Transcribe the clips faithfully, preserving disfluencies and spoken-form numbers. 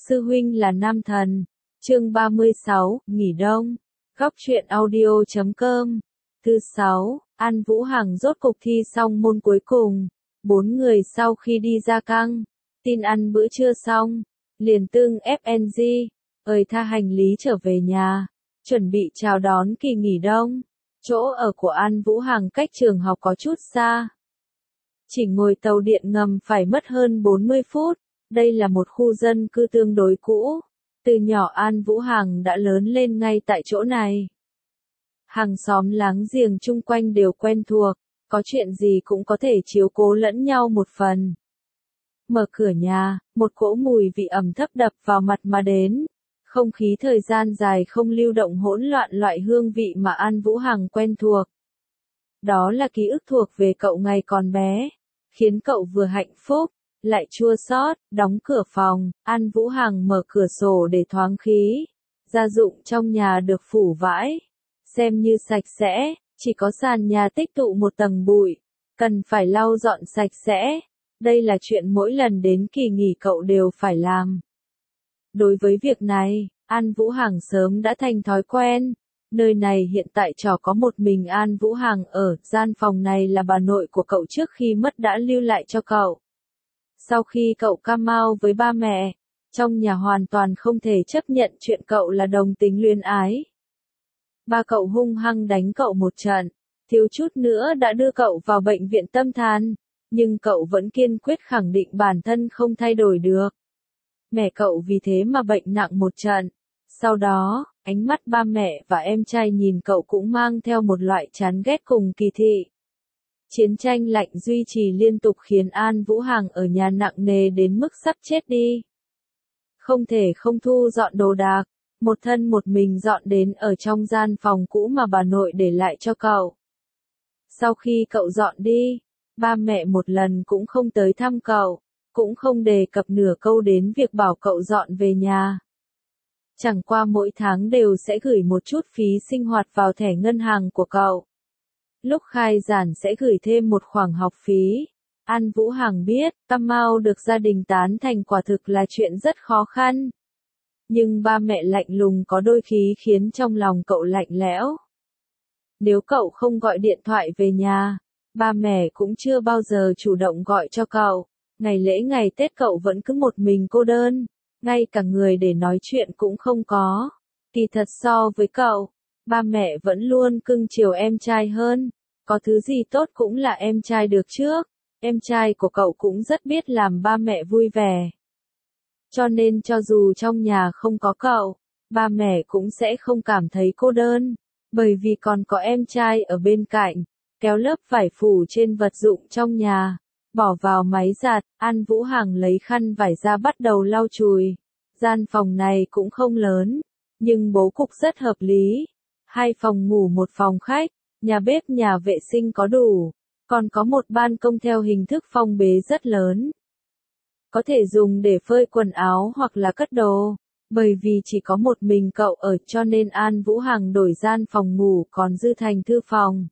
sư huynh là nam thần. Chương ba mươi sáu, nghỉ đông. Góc truyện audio chấm com. Thứ sáu, An Vũ Hằng rốt cục thi xong môn cuối cùng. Bốn người sau khi đi ra căng, tin ăn bữa trưa xong, liền tương ép en giê, ời tha hành lý trở về nhà, chuẩn bị chào đón kỳ nghỉ đông. Chỗ ở của An Vũ Hằng cách trường học có chút xa. Chỉ ngồi tàu điện ngầm phải mất hơn bốn mươi phút, đây là một khu dân cư tương đối cũ. Từ nhỏ An Vũ Hằng đã lớn lên ngay tại chỗ này. Hàng xóm láng giềng chung quanh đều quen thuộc, có chuyện gì cũng có thể chiếu cố lẫn nhau một phần. Mở cửa nhà, một cỗ mùi vị ẩm thấp đập vào mặt mà đến. Không khí thời gian dài không lưu động hỗn loạn loại hương vị mà An Vũ Hằng quen thuộc. Đó là ký ức thuộc về cậu ngày còn bé, khiến cậu vừa hạnh phúc, lại chua xót. Đóng cửa phòng, An Vũ Hằng mở cửa sổ để thoáng khí. Gia dụng trong nhà được phủ vãi, xem như sạch sẽ, chỉ có sàn nhà tích tụ một tầng bụi, cần phải lau dọn sạch sẽ. Đây là chuyện mỗi lần đến kỳ nghỉ cậu đều phải làm. Đối với việc này, An Vũ Hằng sớm đã thành thói quen. Nơi này hiện tại chỉ có một mình An Vũ Hằng ở, gian phòng này là bà nội của cậu trước khi mất đã lưu lại cho cậu. Sau khi cậu cam mau với ba mẹ, trong nhà hoàn toàn không thể chấp nhận chuyện cậu là đồng tính luyến ái. Ba cậu hung hăng đánh cậu một trận, thiếu chút nữa đã đưa cậu vào bệnh viện tâm thần, nhưng cậu vẫn kiên quyết khẳng định bản thân không thay đổi được. Mẹ cậu vì thế mà bệnh nặng một trận. Sau đó, ánh mắt ba mẹ và em trai nhìn cậu cũng mang theo một loại chán ghét cùng kỳ thị. Chiến tranh lạnh duy trì liên tục khiến An Vũ Hằng ở nhà nặng nề đến mức sắp chết đi. Không thể không thu dọn đồ đạc, một thân một mình dọn đến ở trong gian phòng cũ mà bà nội để lại cho cậu. Sau khi cậu dọn đi, ba mẹ một lần cũng không tới thăm cậu, cũng không đề cập nửa câu đến việc bảo cậu dọn về nhà. Chẳng qua mỗi tháng đều sẽ gửi một chút phí sinh hoạt vào thẻ ngân hàng của cậu. Lúc khai giảng sẽ gửi thêm một khoản học phí. An Vũ Hằng biết, cam mau được gia đình tán thành quả thực là chuyện rất khó khăn. Nhưng ba mẹ lạnh lùng có đôi khi khiến trong lòng cậu lạnh lẽo. Nếu cậu không gọi điện thoại về nhà, ba mẹ cũng chưa bao giờ chủ động gọi cho cậu. Ngày lễ ngày Tết cậu vẫn cứ một mình cô đơn, ngay cả người để nói chuyện cũng không có. Kỳ thật so với cậu, ba mẹ vẫn luôn cưng chiều em trai hơn. Có thứ gì tốt cũng là em trai được trước. Em trai của cậu cũng rất biết làm ba mẹ vui vẻ. Cho nên cho dù trong nhà không có cậu, ba mẹ cũng sẽ không cảm thấy cô đơn, bởi vì còn có em trai ở bên cạnh. Kéo lớp vải phủ trên vật dụng trong nhà, bỏ vào máy giặt, An Vũ Hằng lấy khăn vải ra bắt đầu lau chùi. Gian phòng này cũng không lớn, nhưng bố cục rất hợp lý. Hai phòng ngủ một phòng khách, nhà bếp nhà vệ sinh có đủ, còn có một ban công theo hình thức phong bế rất lớn. Có thể dùng để phơi quần áo hoặc là cất đồ. Bởi vì chỉ có một mình cậu ở cho nên An Vũ Hằng đổi gian phòng ngủ còn dư thành thư phòng.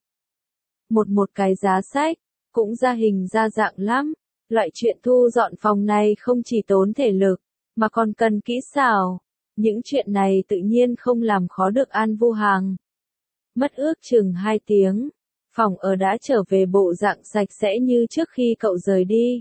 Một một cái giá sách, cũng ra hình ra dạng lắm. Loại chuyện thu dọn phòng này không chỉ tốn thể lực, mà còn cần kỹ xảo. Những chuyện này tự nhiên không làm khó được An Vũ Hằng. Mất ước chừng hai tiếng, phòng ở đã trở về bộ dạng sạch sẽ như trước khi cậu rời đi.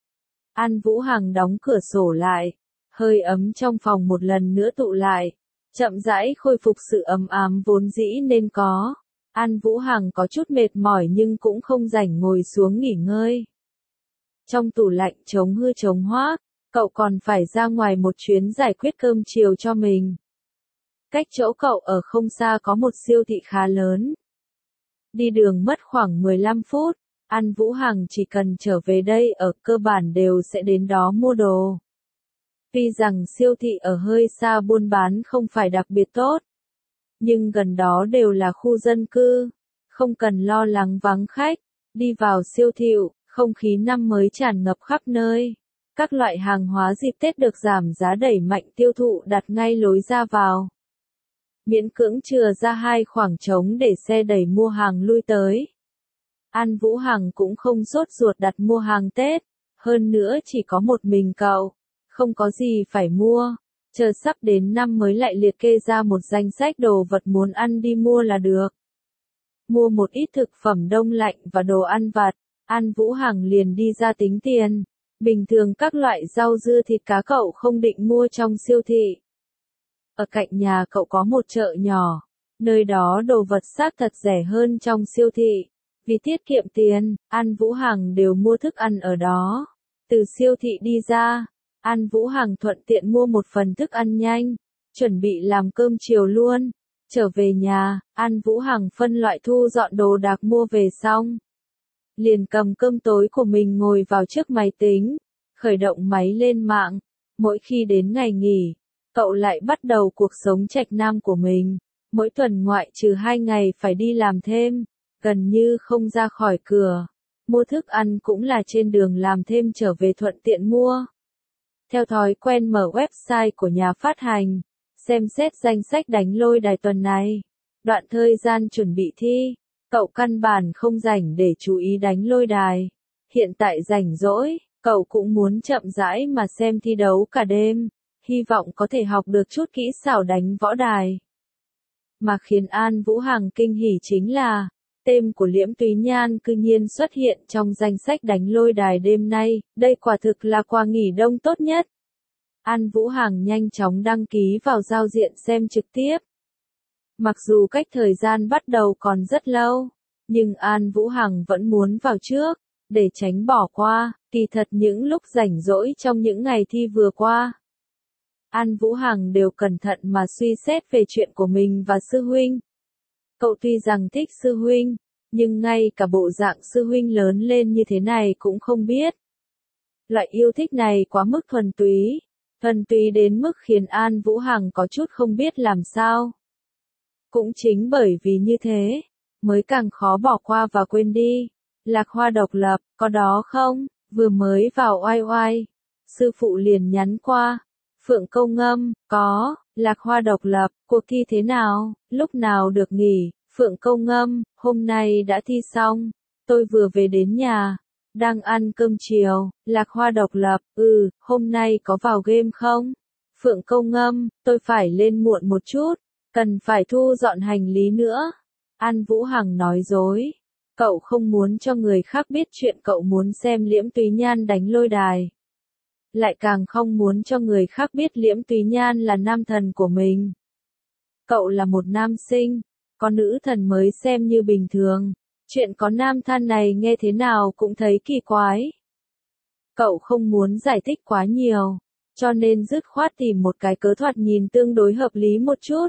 An Vũ Hằng đóng cửa sổ lại, hơi ấm trong phòng một lần nữa tụ lại, chậm rãi khôi phục sự ấm ám vốn dĩ nên có. An Vũ Hằng có chút mệt mỏi nhưng cũng không rảnh ngồi xuống nghỉ ngơi. Trong tủ lạnh chống hư chống hoác, cậu còn phải ra ngoài một chuyến giải quyết cơm chiều cho mình. Cách chỗ cậu ở không xa có một siêu thị khá lớn. Đi đường mất khoảng mười lăm phút, An Vũ Hằng chỉ cần trở về đây ở cơ bản đều sẽ đến đó mua đồ. Tuy rằng siêu thị ở hơi xa buôn bán không phải đặc biệt tốt, nhưng gần đó đều là khu dân cư, không cần lo lắng vắng khách. Đi vào siêu thị, không khí năm mới tràn ngập khắp nơi. Các loại hàng hóa dịp Tết được giảm giá đẩy mạnh tiêu thụ đặt ngay lối ra vào. Miễn cưỡng chừa ra hai khoảng trống để xe đẩy mua hàng lui tới. An Vũ Hằng cũng không sốt ruột đặt mua hàng Tết, hơn nữa chỉ có một mình cậu, không có gì phải mua. Chờ sắp đến năm mới lại liệt kê ra một danh sách đồ vật muốn ăn đi mua là được. Mua một ít thực phẩm đông lạnh và đồ ăn vặt, An Vũ Hằng liền đi ra tính tiền. Bình thường các loại rau dưa thịt cá cậu không định mua trong siêu thị. Ở cạnh nhà cậu có một chợ nhỏ, nơi đó đồ vật xác thật rẻ hơn trong siêu thị. Vì tiết kiệm tiền, An Vũ Hằng đều mua thức ăn ở đó. Từ siêu thị đi ra, An Vũ Hằng thuận tiện mua một phần thức ăn nhanh, chuẩn bị làm cơm chiều luôn. Trở về nhà, An Vũ Hằng phân loại thu dọn đồ đạc mua về xong. Liền cầm cơm tối của mình ngồi vào trước máy tính, khởi động máy lên mạng. Mỗi khi đến ngày nghỉ, cậu lại bắt đầu cuộc sống trạch nam của mình. Mỗi tuần ngoại trừ hai ngày phải đi làm thêm, gần như không ra khỏi cửa. Mua thức ăn cũng là trên đường làm thêm trở về thuận tiện mua. Theo thói quen mở website của nhà phát hành, xem xét danh sách đánh lôi đài tuần này. Đoạn thời gian chuẩn bị thi, cậu căn bản không rảnh để chú ý đánh lôi đài. Hiện tại rảnh rỗi, cậu cũng muốn chậm rãi mà xem thi đấu cả đêm, hy vọng có thể học được chút kỹ xảo đánh võ đài. Mà khiến An Vũ Hằng kinh hỉ chính là, tên của Liễm Túy Nhan cư nhiên xuất hiện trong danh sách đánh lôi đài đêm nay, đây quả thực là quà nghỉ đông tốt nhất. An Vũ Hằng nhanh chóng đăng ký vào giao diện xem trực tiếp. Mặc dù cách thời gian bắt đầu còn rất lâu, nhưng An Vũ Hằng vẫn muốn vào trước, để tránh bỏ qua, kỳ thật những lúc rảnh rỗi trong những ngày thi vừa qua. An Vũ Hằng đều cẩn thận mà suy xét về chuyện của mình và sư huynh. Cậu tuy rằng thích sư huynh, nhưng ngay cả bộ dạng sư huynh lớn lên như thế này cũng không biết. Loại yêu thích này quá mức thuần túy, thuần túy đến mức khiến An Vũ Hằng có chút không biết làm sao. Cũng chính bởi vì như thế, mới càng khó bỏ qua và quên đi. Lạc Hoa độc lập, có đó không? Vừa mới vào oai oai, sư phụ liền nhắn qua. Phượng Câu Ngâm, có. Lạc Hoa độc lập, cuộc thi thế nào, lúc nào được nghỉ? Phượng Câu Ngâm, hôm nay đã thi xong, tôi vừa về đến nhà, đang ăn cơm chiều. Lạc Hoa độc lập, ừ, hôm nay có vào game không? Phượng Câu Ngâm, tôi phải lên muộn một chút, cần phải thu dọn hành lý nữa. An Vũ Hằng nói dối, cậu không muốn cho người khác biết chuyện cậu muốn xem Liễm Túy Nhan đánh lôi đài. Lại càng không muốn cho người khác biết Liễm Túy Nhan là nam thần của mình. Cậu là một nam sinh, có nữ thần mới xem như bình thường, chuyện có nam thần này nghe thế nào cũng thấy kỳ quái. Cậu không muốn giải thích quá nhiều, cho nên dứt khoát tìm một cái cớ thoạt nhìn tương đối hợp lý một chút.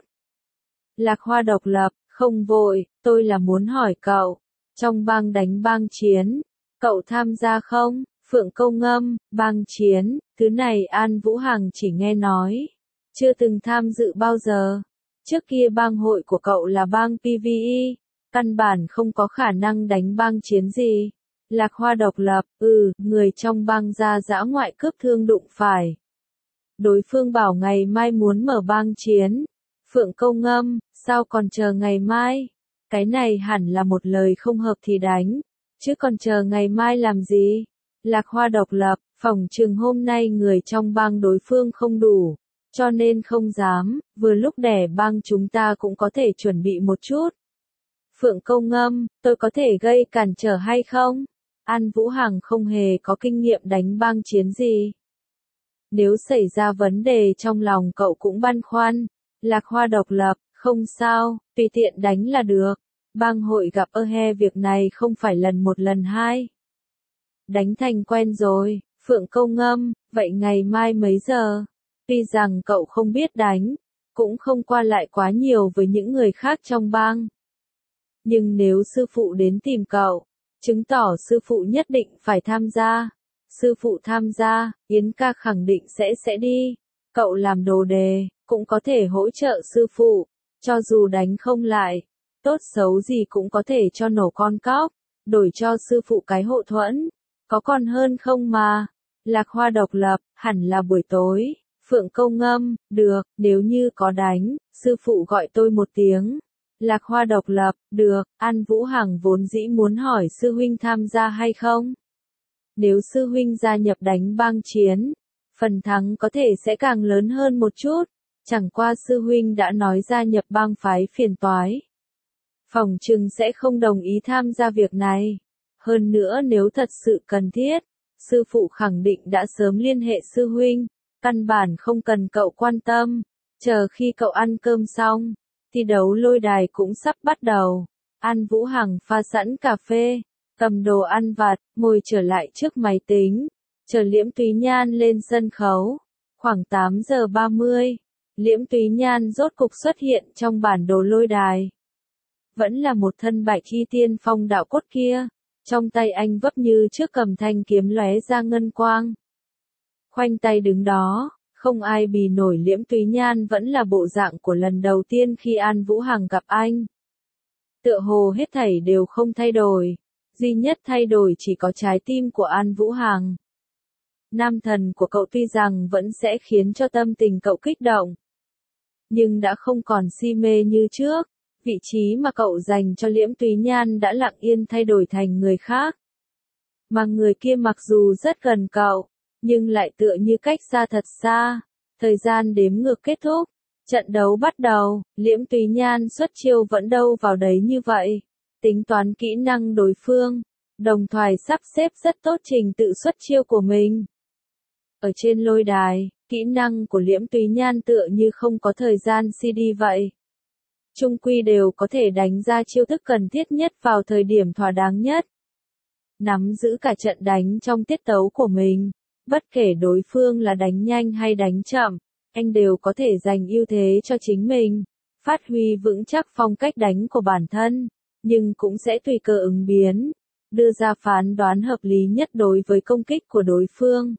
Lạc Hoa độc lập, không vội, tôi là muốn hỏi cậu, trong bang đánh bang chiến, cậu tham gia không? Phượng Câu Ngâm, bang chiến, thứ này An Vũ Hằng chỉ nghe nói, chưa từng tham dự bao giờ. Trước kia bang hội của cậu là bang pê vê e, căn bản không có khả năng đánh bang chiến gì. Lạc Hoa độc lập, ừ, người trong bang ra dã ngoại cướp thương đụng phải. Đối phương bảo ngày mai muốn mở bang chiến. Phượng Câu Ngâm, sao còn chờ ngày mai? Cái này hẳn là một lời không hợp thì đánh, chứ còn chờ ngày mai làm gì? Lạc Hoa độc lập, phỏng chừng hôm nay người trong bang đối phương không đủ, cho nên không dám, vừa lúc đẻ bang chúng ta cũng có thể chuẩn bị một chút. Phượng Câu Ngâm, tôi có thể gây cản trở hay không? An Vũ Hằng không hề có kinh nghiệm đánh bang chiến gì. Nếu xảy ra vấn đề trong lòng cậu cũng băn khoăn. Lạc Hoa độc lập, không sao, tùy tiện đánh là được. Bang hội gặp ơ he việc này không phải lần một lần hai. Đánh thành quen rồi. Phượng Câu Ngâm, vậy ngày mai mấy giờ? Tuy rằng cậu không biết đánh, cũng không qua lại quá nhiều với những người khác trong bang. Nhưng nếu sư phụ đến tìm cậu, chứng tỏ sư phụ nhất định phải tham gia. Sư phụ tham gia, Yến ca khẳng định sẽ sẽ đi. Cậu làm đồ đề, cũng có thể hỗ trợ sư phụ, cho dù đánh không lại, tốt xấu gì cũng có thể cho nổ con cóc, đổi cho sư phụ cái hộ thuẫn, có còn hơn không mà. Lạc Hoa độc lập, hẳn là buổi tối. Phượng Câu Ngâm, được, nếu như có đánh, sư phụ gọi tôi một tiếng. Lạc Hoa độc lập, được. An Vũ Hằng vốn dĩ muốn hỏi sư huynh tham gia hay không. Nếu sư huynh gia nhập đánh bang chiến, phần thắng có thể sẽ càng lớn hơn một chút, chẳng qua sư huynh đã nói gia nhập bang phái phiền toái. Phòng trừng sẽ không đồng ý tham gia việc này. Hơn nữa nếu thật sự cần thiết, sư phụ khẳng định đã sớm liên hệ sư huynh, căn bản không cần cậu quan tâm, chờ khi cậu ăn cơm xong, thi đấu lôi đài cũng sắp bắt đầu. An Vũ Hằng pha sẵn cà phê, cầm đồ ăn vặt, ngồi trở lại trước máy tính, chờ Liễm Túy Nhan lên sân khấu. Khoảng tám giờ ba mươi, Liễm Túy Nhan rốt cục xuất hiện trong bản đồ lôi đài. Vẫn là một thân bạch y tiên phong đạo cốt kia, trong tay anh vấp như trước cầm thanh kiếm lóe ra ngân quang. Khoanh tay đứng đó, không ai bì nổi Liễm Túy Nhan vẫn là bộ dạng của lần đầu tiên khi An Vũ Hằng gặp anh. Tựa hồ hết thảy đều không thay đổi, duy nhất thay đổi chỉ có trái tim của An Vũ Hằng. Nam thần của cậu tuy rằng vẫn sẽ khiến cho tâm tình cậu kích động, nhưng đã không còn si mê như trước, vị trí mà cậu dành cho Liễm Túy Nhan đã lặng yên thay đổi thành người khác. Mà người kia mặc dù rất gần cậu, nhưng lại tựa như cách xa thật xa. Thời gian đếm ngược kết thúc, trận đấu bắt đầu, Liễm Túy Nhan xuất chiêu vẫn đâu vào đấy như vậy, tính toán kỹ năng đối phương, đồng thời sắp xếp rất tốt trình tự xuất chiêu của mình. Ở trên lôi đài, kỹ năng của Liễm Túy Nhan tựa như không có thời gian xê đê vậy. Trung quy đều có thể đánh ra chiêu thức cần thiết nhất vào thời điểm thỏa đáng nhất. Nắm giữ cả trận đánh trong tiết tấu của mình, bất kể đối phương là đánh nhanh hay đánh chậm, anh đều có thể giành ưu thế cho chính mình, phát huy vững chắc phong cách đánh của bản thân, nhưng cũng sẽ tùy cơ ứng biến, đưa ra phán đoán hợp lý nhất đối với công kích của đối phương.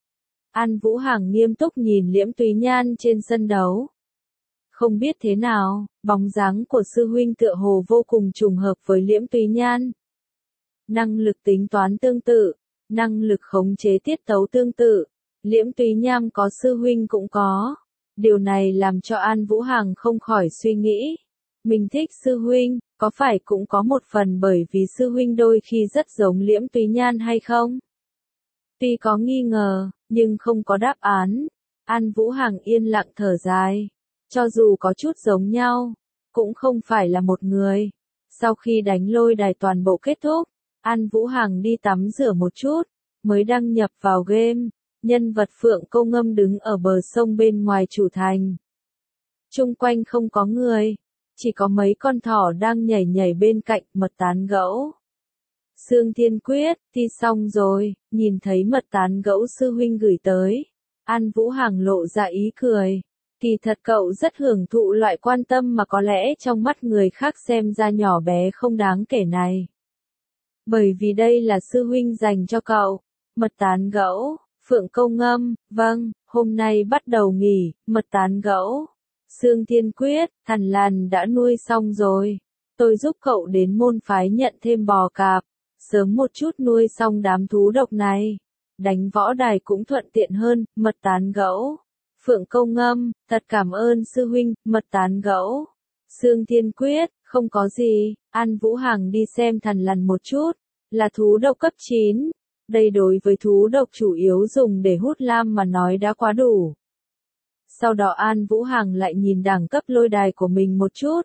An Vũ Hằng nghiêm túc nhìn Liễm Túy Nhan trên sân đấu. Không biết thế nào, bóng dáng của sư huynh tựa hồ vô cùng trùng hợp với Liễm Túy Nhan. Năng lực tính toán tương tự, năng lực khống chế tiết tấu tương tự, Liễm Túy Nhan có sư huynh cũng có. Điều này làm cho An Vũ Hằng không khỏi suy nghĩ. Mình thích sư huynh, có phải cũng có một phần bởi vì sư huynh đôi khi rất giống Liễm Túy Nhan hay không? Tuy có nghi ngờ, nhưng không có đáp án. An Vũ Hằng yên lặng thở dài. Cho dù có chút giống nhau, cũng không phải là một người. Sau khi đánh lôi đài toàn bộ kết thúc, An Vũ Hằng đi tắm rửa một chút, mới đăng nhập vào game. Nhân vật Phượng Câu Ngâm đứng ở bờ sông bên ngoài chủ thành. Chung quanh không có người, chỉ có mấy con thỏ đang nhảy nhảy bên cạnh mật tán gẫu. Sương Thiên Quyết, thi xong rồi, nhìn thấy mật tán gẫu sư huynh gửi tới. An Vũ Hằng lộ ra ý cười. Kỳ thật cậu rất hưởng thụ loại quan tâm mà có lẽ trong mắt người khác xem ra nhỏ bé không đáng kể này. Bởi vì đây là sư huynh dành cho cậu. Mật tán gẫu, Phượng Câu Ngâm, vâng, hôm nay bắt đầu nghỉ, mật tán gẫu. Sương Thiên Quyết, Thằn Lằn đã nuôi xong rồi. Tôi giúp cậu đến môn phái nhận thêm bò cạp, sớm một chút nuôi xong đám thú độc này. Đánh võ đài cũng thuận tiện hơn, mật tán gẫu. Phượng Câu Ngâm, thật cảm ơn sư huynh, mật tán gẫu. Sương Thiên Quyết, không có gì, An Vũ Hằng đi xem Thằn Lằn một chút, là thú độc cấp chín. Đây đối với thú độc chủ yếu dùng để hút lam mà nói đã quá đủ. Sau đó An Vũ Hằng lại nhìn đẳng cấp lôi đài của mình một chút.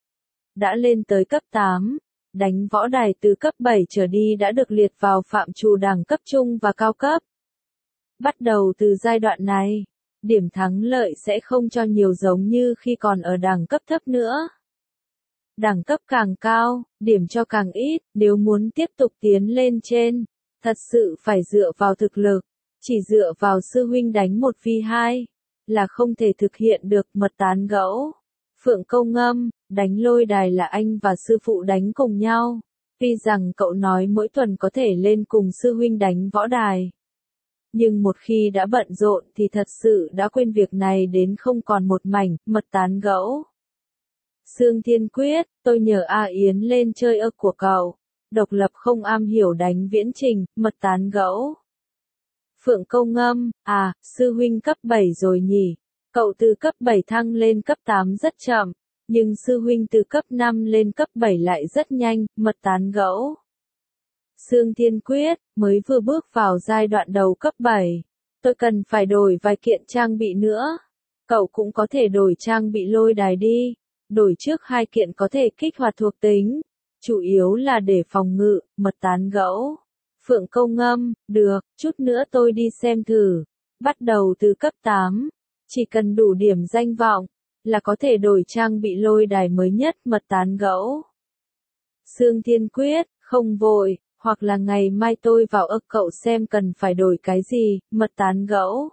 Đã lên tới cấp tám, đánh võ đài từ cấp bảy trở đi đã được liệt vào phạm trù đẳng cấp trung và cao cấp. Bắt đầu từ giai đoạn này, điểm thắng lợi sẽ không cho nhiều giống như khi còn ở đẳng cấp thấp nữa. Đẳng cấp càng cao, điểm cho càng ít, nếu muốn tiếp tục tiến lên trên, thật sự phải dựa vào thực lực, chỉ dựa vào sư huynh đánh một vi hai, là không thể thực hiện được. Mật tán gẫu. Phượng Câu Ngâm, đánh lôi đài là anh và sư phụ đánh cùng nhau, tuy rằng cậu nói mỗi tuần có thể lên cùng sư huynh đánh võ đài. Nhưng một khi đã bận rộn thì thật sự đã quên việc này đến không còn một mảnh. Mật tán gẫu. Sương Thiên Quyết, tôi nhờ A Yến lên chơi ơ của cậu. Độc lập không am hiểu đánh viễn trình. Mật tán gẫu. Phượng Câu Ngâm, à, sư huynh cấp bảy rồi nhỉ. Cậu từ cấp bảy thăng lên cấp tám rất chậm, nhưng sư huynh từ cấp năm lên cấp bảy lại rất nhanh. Mật tán gẫu. Sương Thiên Quyết, mới vừa bước vào giai đoạn đầu cấp bảy. Tôi cần phải đổi vài kiện trang bị nữa. Cậu cũng có thể đổi trang bị lôi đài đi. Đổi trước hai kiện có thể kích hoạt thuộc tính. Chủ yếu là để phòng ngự, mật tán gẫu. Phượng Câu Ngâm, được, chút nữa tôi đi xem thử. Bắt đầu từ cấp tám. Chỉ cần đủ điểm danh vọng, là có thể đổi trang bị lôi đài mới nhất mật tán gẫu. Sương Thiên Quyết, không vội, hoặc là ngày mai tôi vào ức cậu xem cần phải đổi cái gì, mật tán gẫu.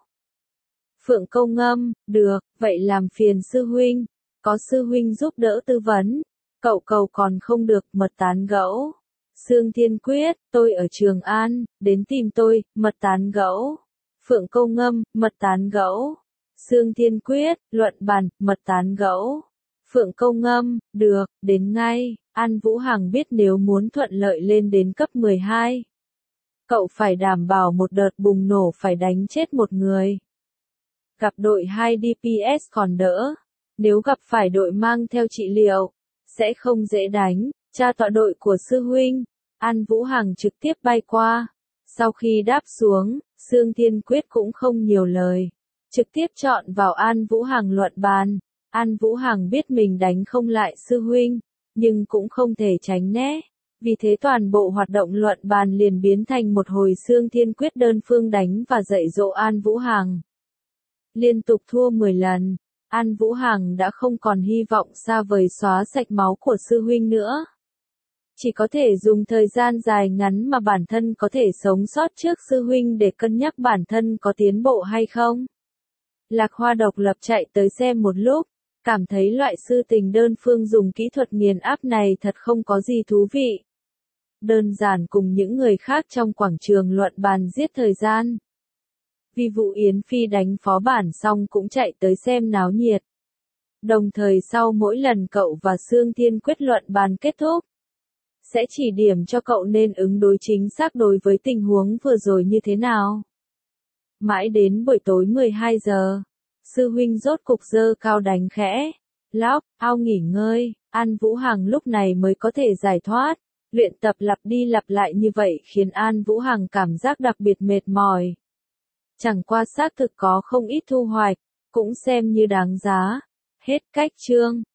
Phượng Câu Ngâm, được, vậy làm phiền sư huynh, có sư huynh giúp đỡ tư vấn, cậu cầu còn không được mật tán gẫu. Sương Thiên Quyết, tôi ở Trường An, đến tìm tôi, mật tán gẫu. Phượng Câu Ngâm, mật tán gẫu. Sương Thiên Quyết, luận bàn, mật tán gẫu. Phượng Câu Ngâm, được, đến ngay. An Vũ Hằng biết nếu muốn thuận lợi lên đến cấp mười hai, cậu phải đảm bảo một đợt bùng nổ phải đánh chết một người. Gặp đội hai đê pê ét còn đỡ, nếu gặp phải đội mang theo trị liệu, sẽ không dễ đánh. Cha tọa đội của sư huynh, An Vũ Hằng trực tiếp bay qua. Sau khi đáp xuống, Sương Thiên Quyết cũng không nhiều lời, trực tiếp chọn vào An Vũ Hằng luận bàn. An Vũ Hằng biết mình đánh không lại sư huynh, nhưng cũng không thể tránh né. Vì thế toàn bộ hoạt động luận bàn liền biến thành một hồi Sương Thiên Quyết đơn phương đánh và dạy dỗ An Vũ Hằng. Liên tục thua mười lần, An Vũ Hằng đã không còn hy vọng xa vời xóa sạch máu của sư huynh nữa. Chỉ có thể dùng thời gian dài ngắn mà bản thân có thể sống sót trước sư huynh để cân nhắc bản thân có tiến bộ hay không. Lạc Hoa độc lập chạy tới xem một lúc, cảm thấy loại sư tình đơn phương dùng kỹ thuật nghiền áp này thật không có gì thú vị. Đơn giản cùng những người khác trong quảng trường luận bàn giết thời gian. Vi Vũ Yến Phi đánh phó bản xong cũng chạy tới xem náo nhiệt. Đồng thời sau mỗi lần cậu và Sương Thiên Quyết luận bàn kết thúc, sẽ chỉ điểm cho cậu nên ứng đối chính xác đối với tình huống vừa rồi như thế nào. Mãi đến buổi tối mười hai giờ, sư huynh rốt cục giơ cao đánh khẽ. Lóc, ao nghỉ ngơi, An Vũ Hằng lúc này mới có thể giải thoát. Luyện tập lặp đi lặp lại như vậy khiến An Vũ Hằng cảm giác đặc biệt mệt mỏi. Chẳng qua xác thực có không ít thu hoạch, cũng xem như đáng giá. Hết cách chương.